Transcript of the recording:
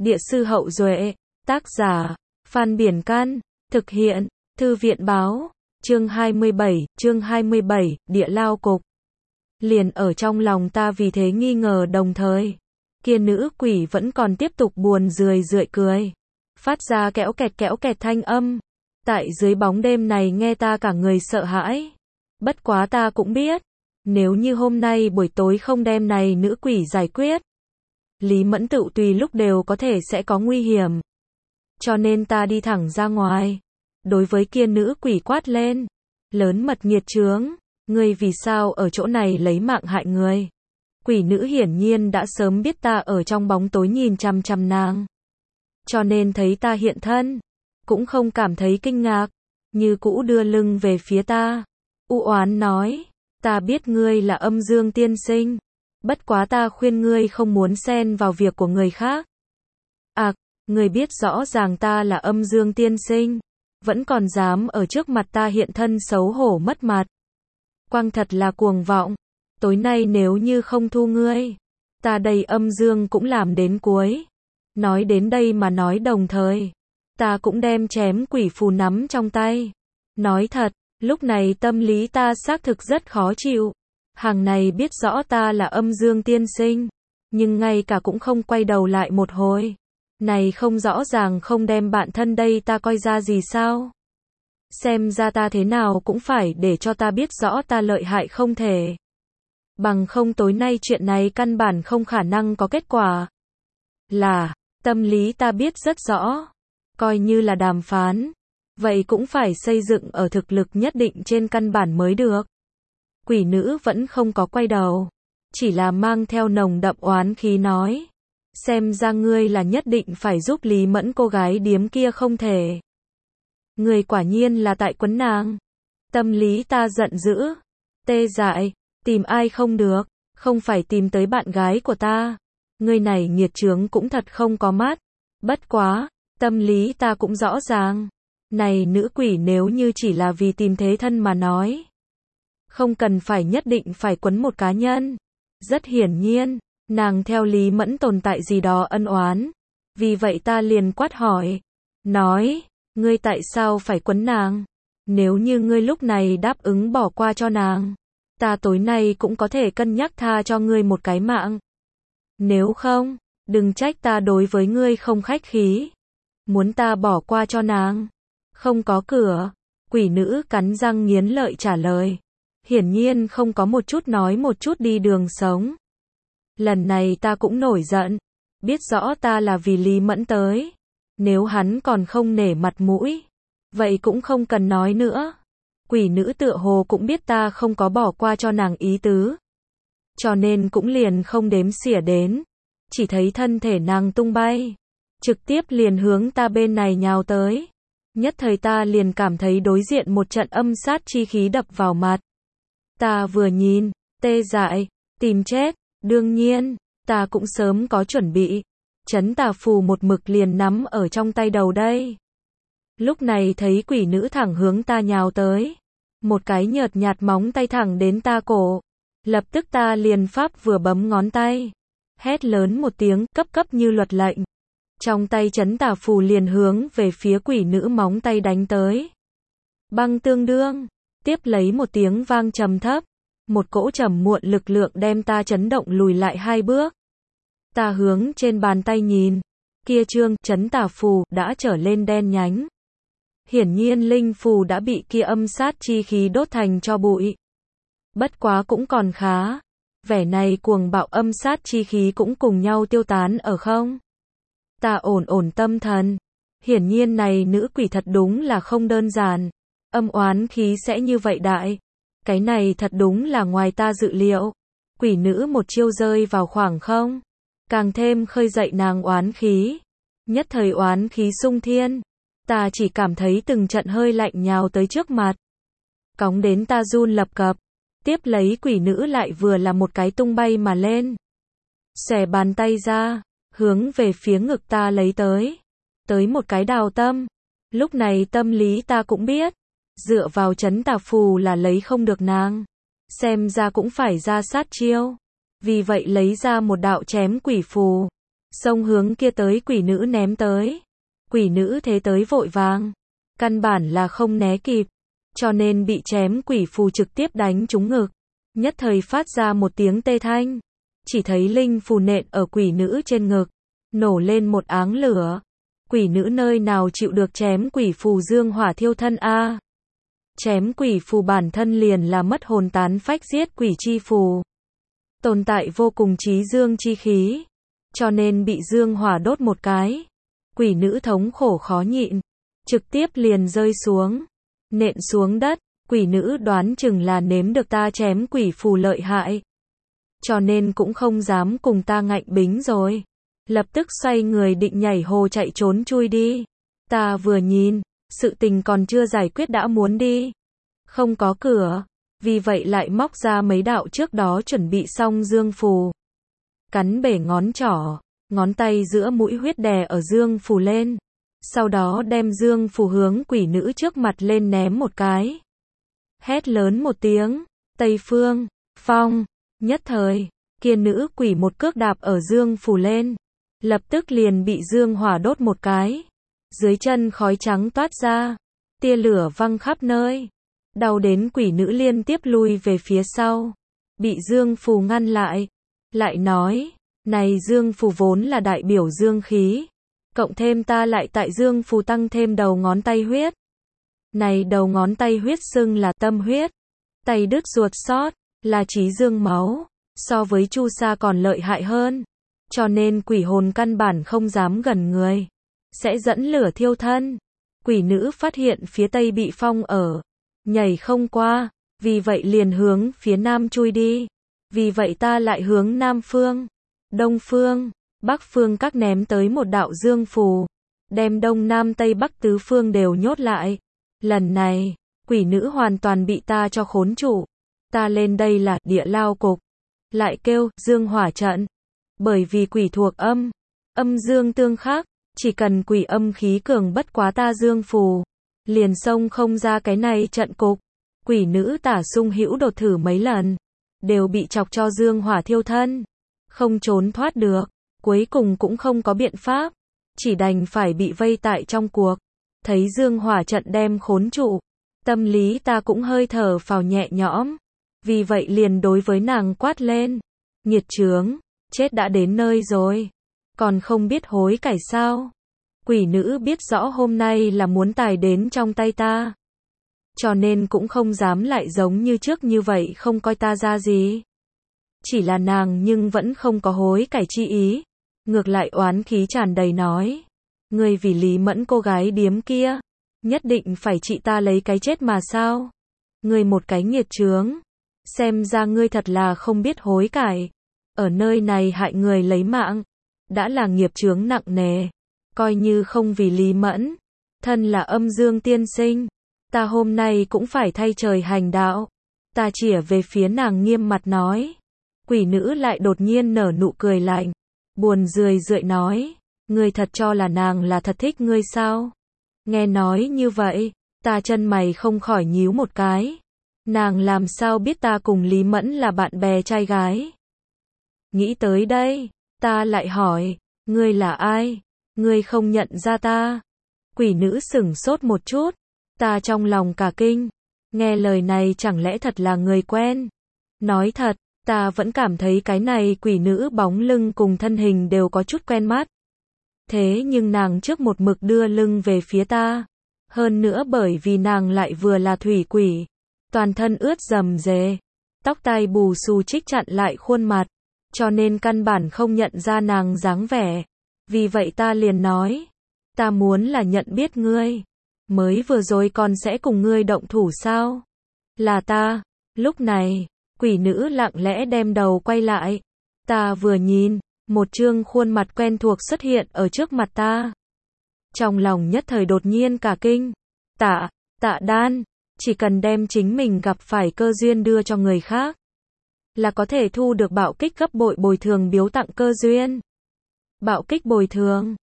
Địa sư Hậu Duệ, tác giả, Phan Biển Can, thực hiện, Thư viện báo, chương 27, Địa Lao Cục. Liền ở trong lòng ta vì thế nghi ngờ đồng thời. Kia nữ quỷ vẫn còn tiếp tục buồn rười rượi cười. Phát ra kéo kẹt thanh âm. Tại dưới bóng đêm này nghe ta cả người sợ hãi. Bất quá ta cũng biết. Nếu như hôm nay buổi tối không đem này nữ quỷ giải quyết. Lý Mẫn Tựu tùy lúc đều có thể sẽ có nguy hiểm. Cho nên ta đi thẳng ra ngoài. Đối với kia nữ quỷ quát lên. Lớn mật nghiệt chướng. Ngươi vì sao ở chỗ này lấy mạng hại người? Quỷ nữ hiển nhiên đã sớm biết ta ở trong bóng tối nhìn chằm chằm nàng. Cho nên thấy ta hiện thân. Cũng không cảm thấy kinh ngạc. Như cũ đưa lưng về phía ta. U oán nói. Ta biết ngươi là Âm Dương tiên sinh. Bất quá ta khuyên ngươi không muốn xen vào việc của người khác. Ngươi biết rõ ràng ta là Âm Dương tiên sinh. Vẫn còn dám ở trước mặt ta hiện thân xấu hổ mất mặt. Quang thật là cuồng vọng. Tối nay nếu như không thu ngươi, ta đây Âm Dương cũng làm đến cuối. Nói đến đây mà nói đồng thời, ta cũng đem chém quỷ phù nắm trong tay. Nói thật, lúc này tâm lý ta xác thực rất khó chịu. Hàng này biết rõ ta là Âm Dương tiên sinh, nhưng ngay cả cũng không quay đầu lại một hồi. Này không rõ ràng không đem bạn thân đây ta coi ra gì sao? Xem ra ta thế nào cũng phải để cho ta biết rõ ta lợi hại không thể. Bằng không tối nay chuyện này căn bản không khả năng có kết quả. Tâm lý ta biết rất rõ. Coi như là đàm phán. Vậy cũng phải xây dựng ở thực lực nhất định trên căn bản mới được. Quỷ nữ vẫn không có quay đầu. Chỉ là mang theo nồng đậm oán khí nói. Xem ra ngươi là nhất định phải giúp Lý Mẫn cô gái điếm kia không thể. Ngươi quả nhiên là tại quấn nàng. Tâm lý ta giận dữ. Tê dại, tìm ai không được, không phải tìm tới bạn gái của ta. Ngươi này nghiệt chướng cũng thật không có mắt. Bất quá, tâm lý ta cũng rõ ràng. Này nữ quỷ nếu như chỉ là vì tìm thế thân mà nói. Không cần phải nhất định phải quấn một cá nhân. Rất hiển nhiên, nàng theo Lý Mẫn tồn tại gì đó ân oán. Vì vậy ta liền quát hỏi. Nói, ngươi tại sao phải quấn nàng? Nếu như ngươi lúc này đáp ứng bỏ qua cho nàng, ta tối nay cũng có thể cân nhắc tha cho ngươi một cái mạng. Nếu không, đừng trách ta đối với ngươi không khách khí. Muốn ta bỏ qua cho nàng? Không có cửa. Quỷ nữ cắn răng nghiến lợi trả lời. Hiển nhiên không có một chút nói một chút đi đường sống. Lần này ta cũng nổi giận. Biết rõ ta là vì Lý Mẫn tới. Nếu hắn còn không nể mặt mũi, vậy cũng không cần nói nữa. Quỷ nữ tựa hồ cũng biết ta không có bỏ qua cho nàng ý tứ. Cho nên cũng liền không đếm xỉa đến. Chỉ thấy thân thể nàng tung bay. Trực tiếp liền hướng ta bên này nhào tới. Nhất thời ta liền cảm thấy đối diện một trận âm sát chi khí đập vào mặt. Ta vừa nhìn, tê dại, tìm chết. Đương nhiên, ta cũng sớm có chuẩn bị. Trấn tà phù một mực liền nắm ở trong tay đầu đây. Lúc này thấy quỷ nữ thẳng hướng ta nhào tới. Một cái nhợt nhạt móng tay thẳng đến ta cổ. Lập tức ta liền pháp vừa bấm ngón tay. Hét lớn một tiếng, cấp như luật lệnh. Trong tay trấn tà phù liền hướng về phía quỷ nữ móng tay đánh tới. Băng tương đương. Tiếp lấy một tiếng vang trầm thấp. Một cỗ trầm muộn lực lượng đem ta chấn động lùi lại 2 bước. Ta hướng trên bàn tay nhìn. Kia trương trấn tà phù đã trở lên đen nhánh. Hiển nhiên linh phù đã bị kia âm sát chi khí đốt thành cho bụi. Bất quá cũng còn khá. Vẻ này cuồng bạo âm sát chi khí cũng cùng nhau tiêu tán ở không. Ta ổn tâm thần. Hiển nhiên này nữ quỷ thật đúng là không đơn giản. Âm oán khí sẽ như vậy đại. Cái này thật đúng là ngoài ta dự liệu. Quỷ nữ một chiêu rơi vào khoảng không. Càng thêm khơi dậy nàng oán khí. Nhất thời oán khí sung thiên. Ta chỉ cảm thấy từng trận hơi lạnh nhào tới trước mặt. Cóng đến ta run lập cập. Tiếp lấy quỷ nữ lại vừa là một cái tung bay mà lên. Xòe bàn tay ra. Hướng về phía ngực ta lấy tới. Tới một cái đào tâm. Lúc này tâm lý ta cũng biết. Dựa vào trấn tà phù là lấy không được nàng. Xem ra cũng phải ra sát chiêu. Vì vậy lấy ra một đạo chém quỷ phù. xông hướng kia tới quỷ nữ ném tới. Quỷ nữ thế tới vội vàng, căn bản là không né kịp, cho nên bị chém quỷ phù trực tiếp đánh trúng ngực, nhất thời phát ra một tiếng tê thanh. Chỉ thấy linh phù nện ở quỷ nữ trên ngực, nổ lên một áng lửa. Quỷ nữ nơi nào chịu được chém quỷ phù dương hỏa thiêu thân a. Chém quỷ phù bản thân liền là mất hồn tán phách giết quỷ chi phù. Tồn tại vô cùng trí dương chi khí, cho nên bị dương hỏa đốt một cái. Quỷ nữ thống khổ khó nhịn, trực tiếp liền rơi xuống, nện xuống đất. Quỷ nữ đoán chừng là nếm được ta chém quỷ phù lợi hại, cho nên cũng không dám cùng ta ngạnh bính rồi. Lập tức xoay người định nhảy hồ chạy trốn chui đi. Ta vừa nhìn, sự tình còn chưa giải quyết đã muốn đi. Không có cửa, vì vậy lại móc ra mấy đạo trước đó chuẩn bị xong dương phù. Cắn bể ngón trỏ, ngón tay giữa mũi huyết đè ở dương phù lên. Sau đó đem dương phù hướng quỷ nữ trước mặt lên ném một cái. Hét lớn một tiếng, Tây Phương, phong, nhất thời, kia nữ quỷ một cước đạp ở dương phù lên. Lập tức liền bị dương hỏa đốt một cái. Dưới chân khói trắng toát ra, tia lửa văng khắp nơi. Đau đến quỷ nữ liên tiếp lui về phía sau. Bị dương phù ngăn lại. Lại nói, này dương phù vốn là đại biểu dương khí. Cộng thêm ta lại tại dương phù tăng thêm đầu ngón tay huyết. Này đầu ngón tay huyết xưng là tâm huyết. Tay đứt ruột sót, là trí dương máu. So với chu sa còn lợi hại hơn. Cho nên quỷ hồn căn bản không dám gần người, sẽ dẫn lửa thiêu thân. Quỷ nữ phát hiện phía tây bị phong ở, nhảy không qua, vì vậy liền hướng phía nam chui đi. Vì vậy ta lại hướng nam phương, đông phương, bắc phương các ném tới một đạo dương phù, đem đông nam tây bắc tứ phương đều nhốt lại. Lần này, quỷ nữ hoàn toàn bị ta cho khốn trụ. Ta lên đây là địa lao cục, lại kêu dương hỏa trận. Bởi vì quỷ thuộc âm, âm dương tương khắc, chỉ cần quỷ âm khí cường bất quá ta dương phù, liền xông không ra cái này trận cục. Quỷ nữ tả sung hữu đột thử mấy lần, đều bị chọc cho dương hỏa thiêu thân, không trốn thoát được, cuối cùng cũng không có biện pháp, chỉ đành phải bị vây tại trong cuộc. Thấy dương hỏa trận đem khốn trụ, tâm lý ta cũng hơi thở phào nhẹ nhõm, vì vậy liền đối với nàng quát lên, nghiệt chướng, chết đã đến nơi rồi, còn không biết hối cải sao? Quỷ nữ biết rõ hôm nay là muốn tài đến trong tay ta, cho nên cũng không dám lại giống như trước như vậy không coi ta ra gì. Chỉ là nàng nhưng vẫn không có hối cải chi ý, ngược lại oán khí tràn đầy nói, ngươi vì Lý Mẫn cô gái điếm kia, nhất định phải trị ta lấy cái chết mà sao? Ngươi một cái nghiệt chướng, xem ra ngươi thật là không biết hối cải. Ở nơi này hại người lấy mạng, đã là nghiệp chướng nặng nề, coi như không vì Lý Mẫn, thân là âm dương tiên sinh, ta hôm nay cũng phải thay trời hành đạo. Ta chĩa về phía nàng nghiêm mặt nói. Quỷ nữ lại đột nhiên nở nụ cười lạnh, buồn rười rượi nói, ngươi thật cho là nàng là thật thích ngươi sao? Nghe nói như vậy, ta chân mày không khỏi nhíu một cái. Nàng làm sao biết ta cùng Lý Mẫn là bạn bè trai gái? Nghĩ tới đây, ta lại hỏi, ngươi là ai? Ngươi không nhận ra ta? Quỷ nữ sửng sốt một chút, ta trong lòng cả kinh, nghe lời này chẳng lẽ thật là người quen? Nói thật, ta vẫn cảm thấy cái này quỷ nữ bóng lưng cùng thân hình đều có chút quen mắt. Thế nhưng nàng trước một mực đưa lưng về phía ta, hơn nữa bởi vì nàng lại vừa là thủy quỷ, toàn thân ướt rầm rề, tóc tai bù xù trích chặn lại khuôn mặt, cho nên căn bản không nhận ra nàng dáng vẻ. Vì vậy ta liền nói, ta muốn là nhận biết ngươi, mới vừa rồi còn sẽ cùng ngươi động thủ sao? Là ta. Lúc này, quỷ nữ lặng lẽ đem đầu quay lại, ta vừa nhìn, một trương khuôn mặt quen thuộc xuất hiện ở trước mặt ta. Trong lòng nhất thời đột nhiên cả kinh, Tạ Đan, chỉ cần đem chính mình gặp phải cơ duyên đưa cho người khác, là có thể thu được bạo kích gấp bội bồi thường biếu tặng cơ duyên. Bạo kích bồi thường,